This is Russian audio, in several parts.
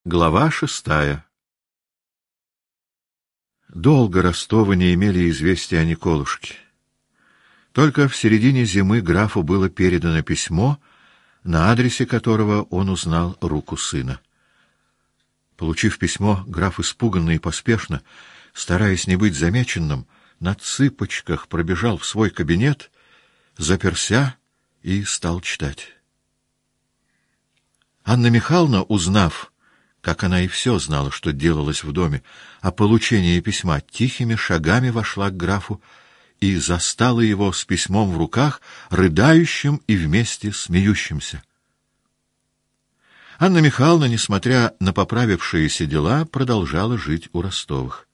Глава 6. Долго Ростовы не имели известия о Николушке. Только в середине зимы графу было передано письмо, на адресе которого он узнал руку сына. Получив письмо, граф испуганно и поспешно, стараясь не быть замеченным, на цыпочках пробежал в свой кабинет, заперся и стал читать. Анна Михайловна, узнав, как она и все знала, что делалось в доме, о получении письма, тихими шагами вошла к графу и застала его с письмом в руках, рыдающим и вместе смеющимся. Анна Михайловна, несмотря на поправившиеся дела, продолжала жить у Ростовых.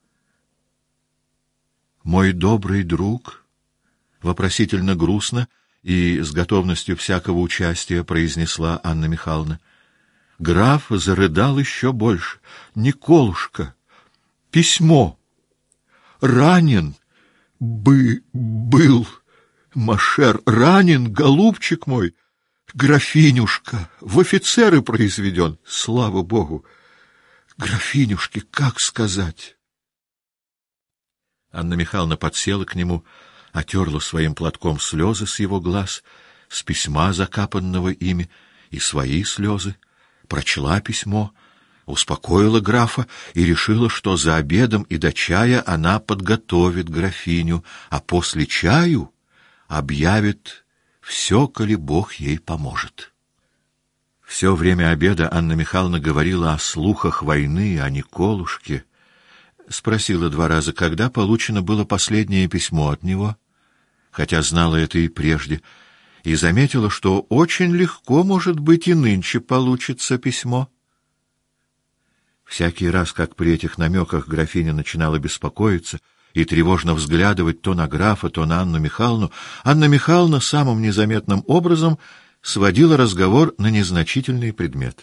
«Мой добрый друг», — вопросительно грустно и с готовностью всякого участия произнесла Анна Михайловна. Граф зарыдал еще больше. «Николушка! Письмо! Ранен! Был! Машер! Ранен, голубчик мой! Графинюшка! В офицеры произведен! Слава Богу! Графинюшке, как сказать?» Анна Михайловна подсела к нему, отерла своим платком слезы с его глаз, с письма, закапанного ими, и свои слезы, прочла письмо, успокоила графа и решила, что за обедом и до чая она подготовит графиню, а после чаю объявит все, коли Бог ей поможет. Все время обеда Анна Михайловна говорила о слухах войны, о Николушке. Спросила 2 раза, когда получено было последнее письмо от него, хотя знала это и прежде, и заметила, что очень легко, может быть, и нынче получится письмо. Всякий раз, как при этих намеках графиня начинала беспокоиться и тревожно взглядывать то на графа, то на Анну Михайловну, Анна Михайловна самым незаметным образом сводила разговор на незначительные предметы.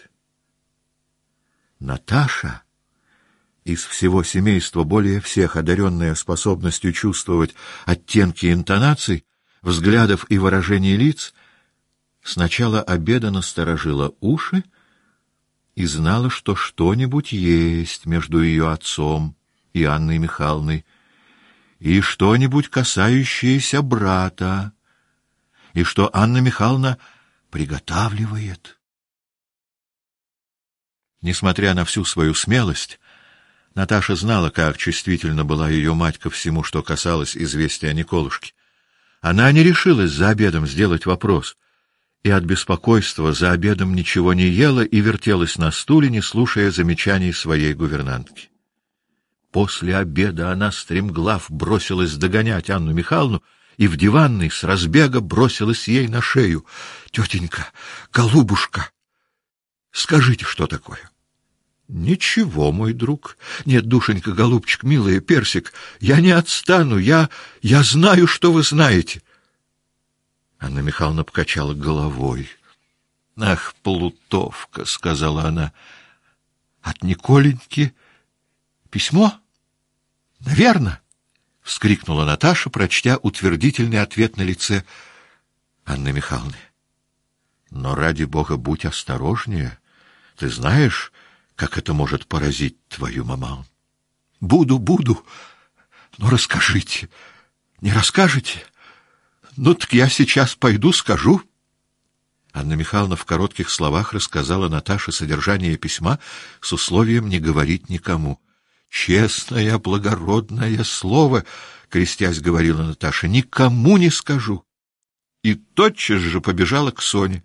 Наташа, из всего семейства более всех одаренная способностью чувствовать оттенки интонаций, взглядов и выражений лиц, с начала обеда насторожила уши и знала, что что-нибудь есть между ее отцом и Анной Михайловной, и что-нибудь касающееся брата, и что Анна Михайловна приготавливает. Несмотря на всю свою смелость, Наташа знала, как чувствительна была ее мать ко всему, что касалось известия о Николушке. Она не решилась за обедом сделать вопрос, и от беспокойства за обедом ничего не ела и вертелась на стуле, не слушая замечаний своей гувернантки. После обеда она стремглав бросилась догонять Анну Михайловну и в диванной с разбега бросилась ей на шею. «Тетенька, голубушка, скажите, что такое?» «Ничего, мой друг. Нет, душенька, голубчик, милая, персик, я не отстану, я знаю, что вы знаете». Анна Михайловна покачала головой. «Ах, плутовка», — сказала она. «От Николеньки письмо? Наверно?» — вскрикнула Наташа, прочтя утвердительный ответ на лице Анны Михайловны. «Но ради Бога, будь осторожнее. Ты знаешь, как это может поразить твою маму?» Буду. Но расскажите. Не расскажете? Ну, так я сейчас пойду скажу». Анна Михайловна в коротких словах рассказала Наташе содержание письма с условием не говорить никому. «Честное, благородное слово», — крестясь говорила Наташа, — «никому не скажу». И тотчас же побежала к Соне.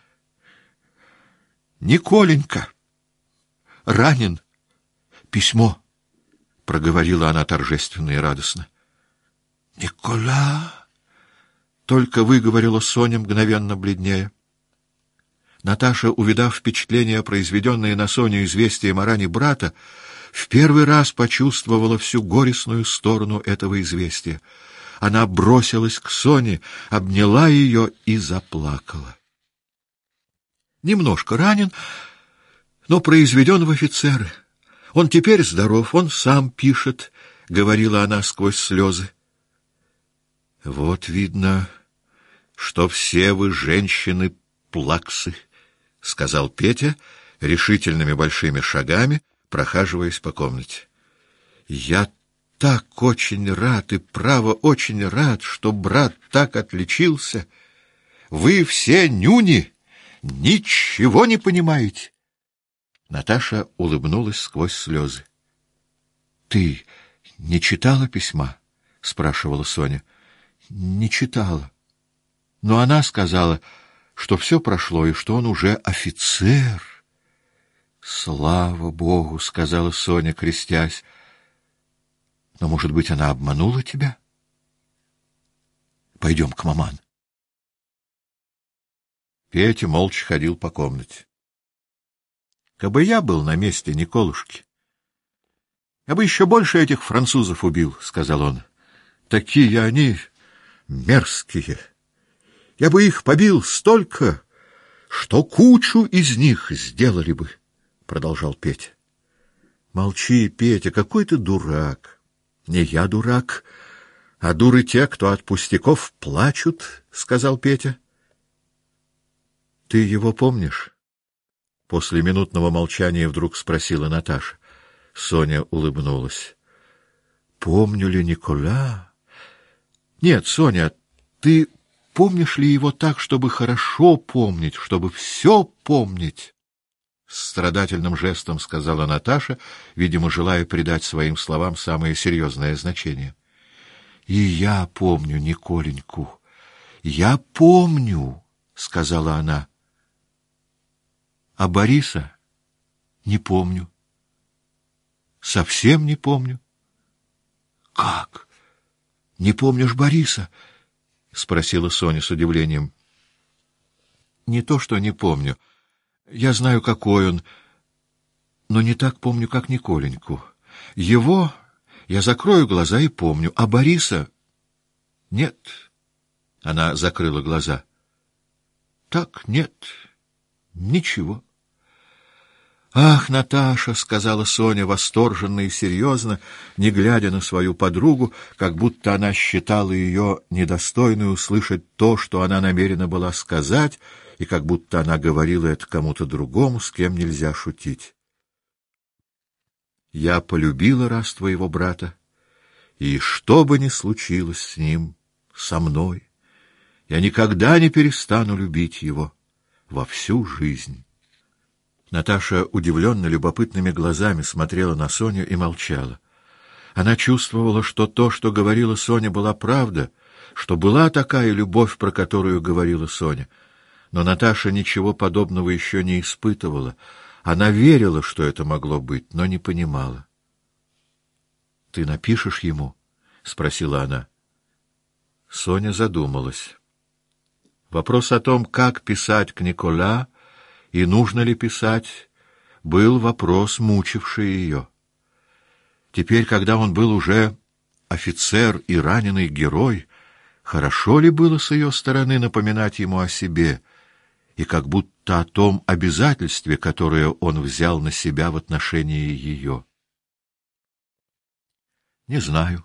«Николенька ранен. Письмо», — проговорила она торжественно и радостно. «Никола!» — только выговорила Соня, мгновенно бледнее. Наташа, увидав впечатление, произведенное на Соню известием о ране брата, в первый раз почувствовала всю горестную сторону этого известия. Она бросилась к Соне, обняла ее и заплакала. «Немножко ранен, но произведен в офицеры. Он теперь здоров, он сам пишет», — говорила она сквозь слезы. «Вот видно, что все вы, женщины, плаксы», — сказал Петя, решительными большими шагами, прохаживаясь по комнате. «Я так очень рад, и право очень рад, что брат так отличился. Вы все нюни, ничего не понимаете». Наташа улыбнулась сквозь слезы. — Ты не читала письма? — спрашивала Соня. — Не читала. Но она сказала, что все прошло и что он уже офицер. — Слава Богу, — сказала Соня, крестясь. — Но, может быть, она обманула тебя? Пойдем к маман. Петя молча ходил по комнате. Кабы я был на месте Николушки, я бы еще больше этих французов убил, — сказал он. Такие они мерзкие. Я бы их побил столько, что кучу из них сделали бы, — продолжал Петя. Молчи, Петя, какой ты дурак. Не я дурак, а дуры те, кто от пустяков плачут, — сказал Петя. Ты его помнишь? После минутного молчания вдруг спросила Наташа. Соня улыбнулась. — Помню ли Николя? — Нет, Соня, ты помнишь ли его так, чтобы хорошо помнить, чтобы все помнить? С страдательным жестом сказала Наташа, видимо, желая придать своим словам самое серьезное значение. — И я помню Николеньку. Я помню, — сказала она. — А Бориса не помню. Совсем не помню. — Как? Не помнишь Бориса? — спросила Соня с удивлением. — Не то, что не помню. Я знаю, какой он, но не так помню, как Николеньку. Его я закрою глаза и помню, а Бориса... Нет. Она закрыла глаза. Так, нет, ничего. «Ах, Наташа!» — сказала Соня восторженно и серьезно, не глядя на свою подругу, как будто она считала ее недостойной услышать то, что она намерена была сказать, и как будто она говорила это кому-то другому, с кем нельзя шутить. «Я полюбила раз твоего брата, и что бы ни случилось с ним, со мной, я никогда не перестану любить его во всю жизнь». Наташа удивленно любопытными глазами смотрела на Соню и молчала. Она чувствовала, что то, что говорила Соня, была правда, что была такая любовь, про которую говорила Соня. Но Наташа ничего подобного еще не испытывала. Она верила, что это могло быть, но не понимала. — Ты напишешь ему? — спросила она. Соня задумалась. Вопрос о том, как писать к Николя и нужно ли писать, был вопрос, мучивший ее. Теперь, когда он был уже офицер и раненый герой, хорошо ли было с ее стороны напоминать ему о себе, и как будто о том обязательстве, которое он взял на себя в отношении ее? Не знаю.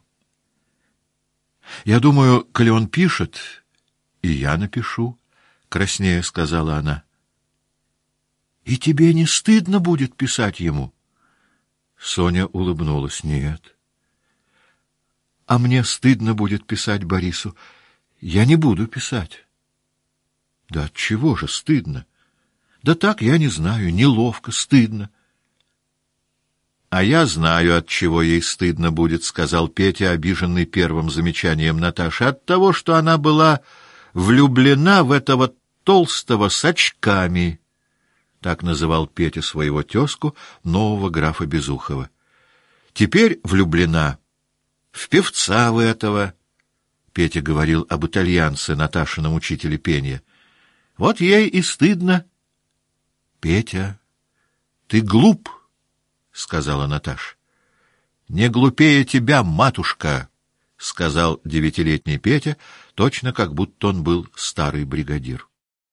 Я думаю, коли он пишет, и я напишу, — краснея сказала она. — И тебе не стыдно будет писать ему? Соня улыбнулась. — Нет. — А мне стыдно будет писать Борису. Я не буду писать. — Да отчего же стыдно? — Да так, я не знаю, неловко, стыдно. — А я знаю, от чего ей стыдно будет, — сказал Петя, обиженный первым замечанием Наташи, — от того, что она была влюблена в этого толстого с очками. Так называл Петя своего тезку, нового графа Безухова. Теперь влюблена в певца в этого. Петя говорил об итальянце, Наташином учителе пения. Вот ей и стыдно. — Петя, ты глуп, — сказала Наташа. — Не глупее тебя, матушка, — сказал 9-летний Петя, точно как будто он был старый бригадир.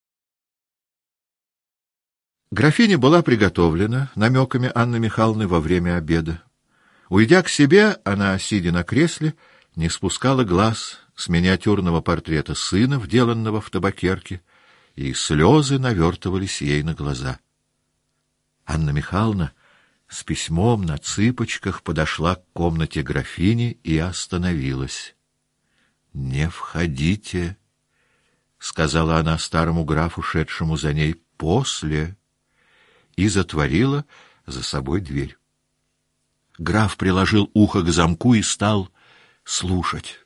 Графиня была приготовлена намеками Анны Михайловны во время обеда. Уйдя к себе, она, сидя на кресле, не спускала глаз с миниатюрного портрета сына, вделанного в табакерке, и слезы навертывались ей на глаза. Анна Михайловна с письмом на цыпочках подошла к комнате графини и остановилась. — Не входите, — сказала она старому графу, шедшему за ней, — после, и затворила за собой дверь. Граф приложил ухо к замку и стал слушать.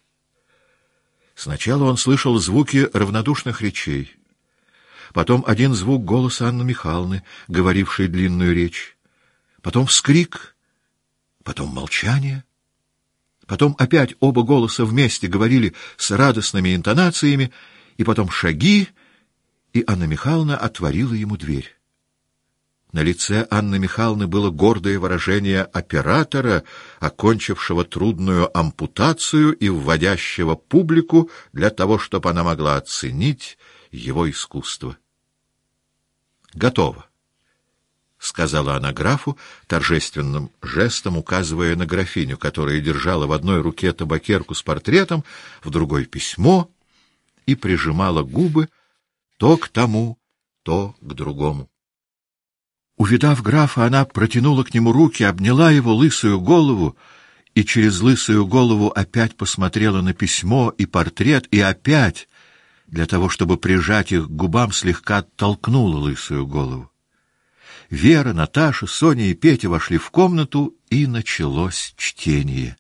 Сначала он слышал звуки равнодушных речей, потом один звук голоса Анны Михайловны, говорившей длинную речь, потом вскрик, потом молчание, потом опять оба голоса вместе говорили с радостными интонациями, и потом шаги, и Анна Михайловна отворила ему дверь. На лице Анны Михайловны было гордое выражение оператора, окончившего трудную ампутацию и вводящего публику для того, чтобы она могла оценить его искусство. «Готово», — сказала она графу, торжественным жестом указывая на графиню, которая держала в одной руке табакерку с портретом, в другой — письмо, и прижимала губы то к тому, то к другому. Увидав графа, она протянула к нему руки, обняла его лысую голову и через лысую голову опять посмотрела на письмо и портрет, и опять, для того, чтобы прижать их к губам, слегка оттолкнула лысую голову. Вера, Наташа, Соня и Петя вошли в комнату, и началось чтение.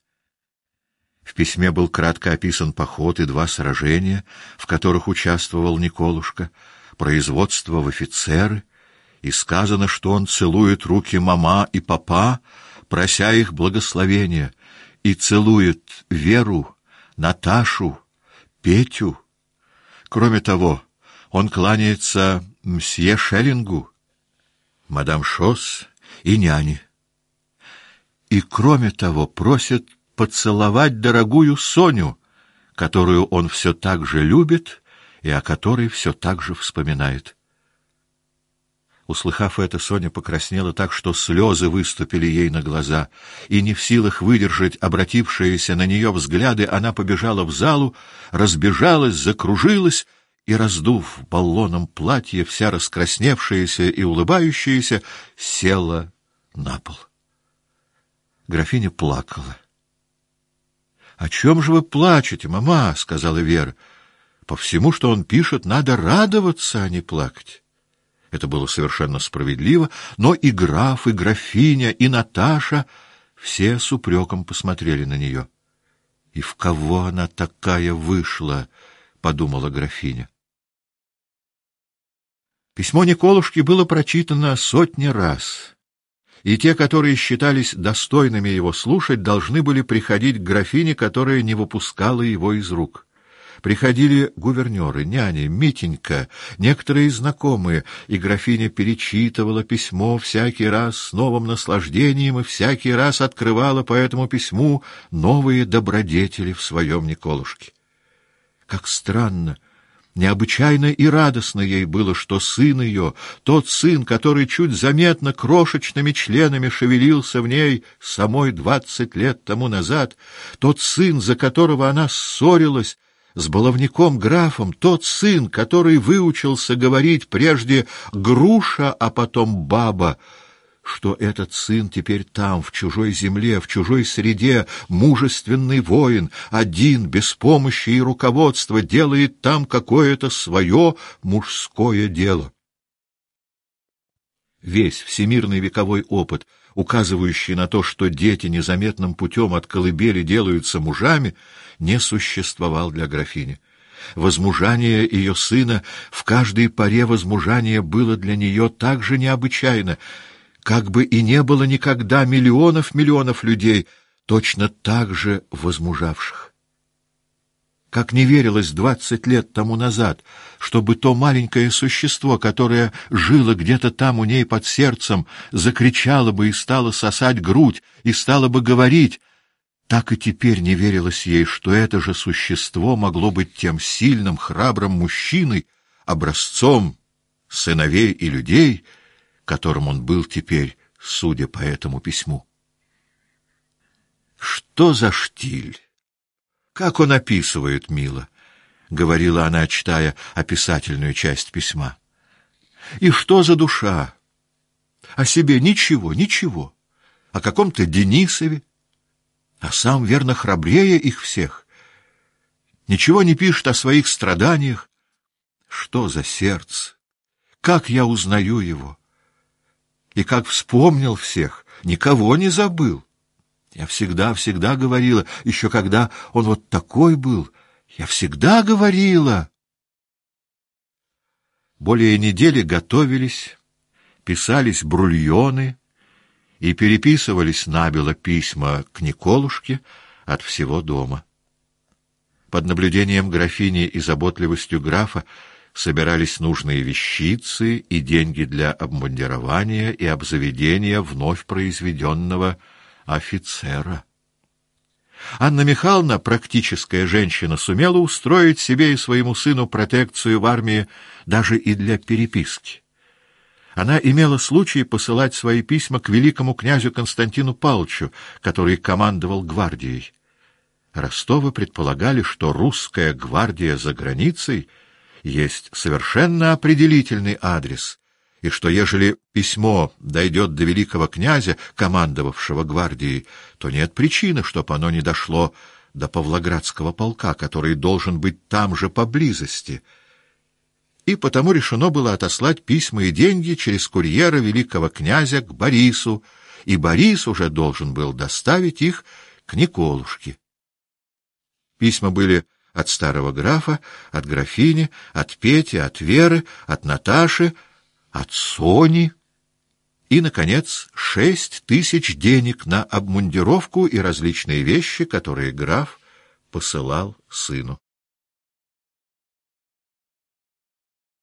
В письме был кратко описан поход и 2 сражения, в которых участвовал Николушка, производство в офицеры, и сказано, что он целует руки мама и папа, прося их благословения, и целует Веру, Наташу, Петю. Кроме того, он кланяется мсье Шеллингу, мадам Шосс и няне. И кроме того просит поцеловать дорогую Соню, которую он все так же любит и о которой все так же вспоминает. Услыхав это, Соня покраснела так, что слезы выступили ей на глаза, и не в силах выдержать обратившиеся на нее взгляды, она побежала в залу, разбежалась, закружилась и, раздув баллоном платье, вся раскрасневшаяся и улыбающаяся, села на пол. Графиня плакала. — О чем же вы плачете, мама? — сказала Вера. — По всему, что он пишет, надо радоваться, а не плакать. Это было совершенно справедливо, но и граф, и графиня, и Наташа все с упреком посмотрели на нее. «И в кого она такая вышла?» — подумала графиня. Письмо Николушки было прочитано сотни раз, и те, которые считались достойными его слушать, должны были приходить к графине, которая не выпускала его из рук. Приходили гувернеры, няни, Митенька, некоторые знакомые, и графиня перечитывала письмо всякий раз с новым наслаждением и всякий раз открывала по этому письму новые добродетели в своем Николушке. Как странно, необычайно и радостно ей было, что сын ее, тот сын, который чуть заметно крошечными членами шевелился в ней самой 20 лет тому назад, тот сын, за которого она ссорилась с баловником графом, тот сын, который выучился говорить прежде груша, а потом баба, что этот сын теперь там, в чужой земле, в чужой среде, мужественный воин, один, без помощи и руководства, делает там какое-то свое мужское дело. Весь всемирный вековой опыт, указывающий на то, что дети незаметным путем от колыбели делаются мужами, не существовал для графини. Возмужание ее сына, в каждой поре возмужания было для нее так же необычайно, как бы и не было никогда миллионов людей, точно так же возмужавших. Как не верилось 20 лет тому назад, чтобы то маленькое существо, которое жило где-то там у ней под сердцем, закричало бы и стало сосать грудь, и стало бы говорить, так и теперь не верилось ей, что это же существо могло быть тем сильным, храбрым мужчиной, образцом сыновей и людей, которым он был теперь, судя по этому письму. Что за штиль? Как он описывает мило, — говорила она, читая описательную часть письма. И что за душа? О себе ничего, ничего. О каком-то Денисове. А сам, верно, храбрее их всех. Ничего не пишет о своих страданиях. Что за сердце? Как я узнаю его? И как вспомнил всех, никого не забыл. Я всегда говорила, еще когда он вот такой был, я всегда говорила. Более недели готовились, писались брульоны и переписывались набело письма к Николушке от всего дома. Под наблюдением графини и заботливостью графа собирались нужные вещицы и деньги для обмундирования и обзаведения вновь произведенного офицера. Анна Михайловна, практическая женщина, сумела устроить себе и своему сыну протекцию в армии даже и для переписки. Она имела случай посылать свои письма к великому князю Константину Павловичу, который командовал гвардией. Ростовы предполагали, что русская гвардия за границей есть совершенно определительный адрес, и что ежели письмо дойдет до великого князя, командовавшего гвардией, то нет причины, чтоб оно не дошло до Павлоградского полка, который должен быть там же поблизости. И потому решено было отослать письма и деньги через курьера великого князя к Борису, и Борис уже должен был доставить их к Николушке. Письма были от старого графа, от графини, от Пети, от Веры, от Наташи, от Сони и, наконец, 6000 денег на обмундировку и различные вещи, которые граф посылал сыну.